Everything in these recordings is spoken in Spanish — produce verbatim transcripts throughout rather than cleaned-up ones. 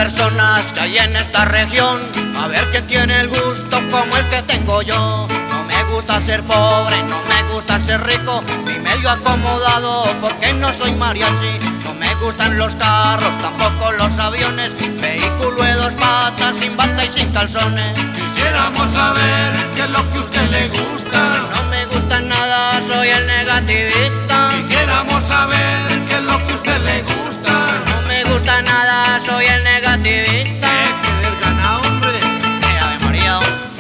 personas que hay en esta región, a ver quién tiene el gusto como el que tengo yo. No me gusta ser pobre, no me gusta ser rico, ni medio acomodado porque no soy mariachi. No me gustan los carros, tampoco los aviones, vehículo de dos patas, sin bata y sin calzones. Quisiéramos saber qué es lo que a usted le gusta. No me gusta nada, soy el negativista. Quisiéramos saber qué es lo que a usted le gusta. No me gusta nada, soy el negativista. Eh, que del ganado, hombre. Eh, Ave María.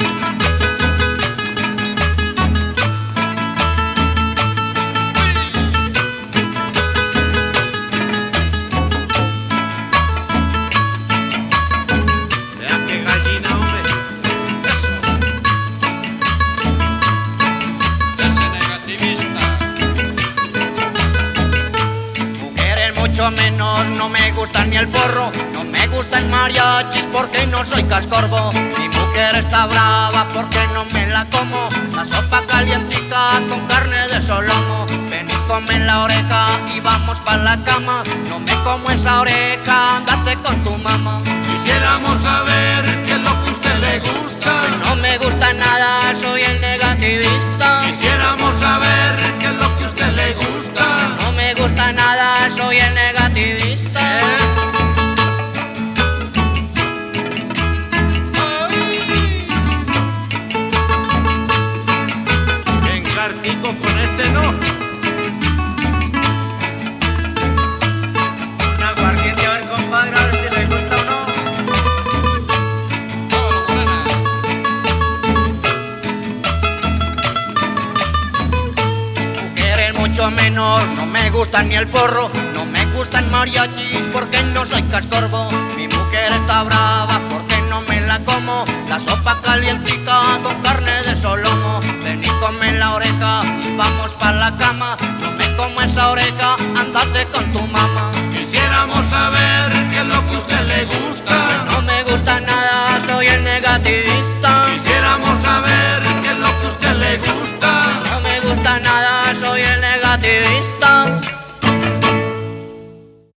Vea qué gallina, hombre. Eso. Ese negativista. Mujeres mucho menos, no me gusta ni el porro. No me gustan mariachis porque no soy cascorbo. Mi mujer está brava porque no me la como. La sopa calientica con carne de solomo. Ven y come en la oreja y vamos pa' la cama. No me como esa oreja, andate con tu mamá. Quisiéramos saber qué es lo que a usted le gusta. No me gusta nada, soy el negativista. Quisiéramos saber qué es lo que a usted le gusta. No me gusta nada, soy el negativista. Encartico con este no. Un aguardiente, a ver, compadre, a ver si le gusta o no. Todo morena. Mujeres mucho menos, no me gusta ni el porro. No me gustan mariachis porque no soy cascorbo. Mi mujer está brava porque no me la como. La sopa calientica con carne de solomo. Ven y come en la oreja y vamos pa' la cama. No me como esa oreja, andate con tu mamá. Quisiéramos saber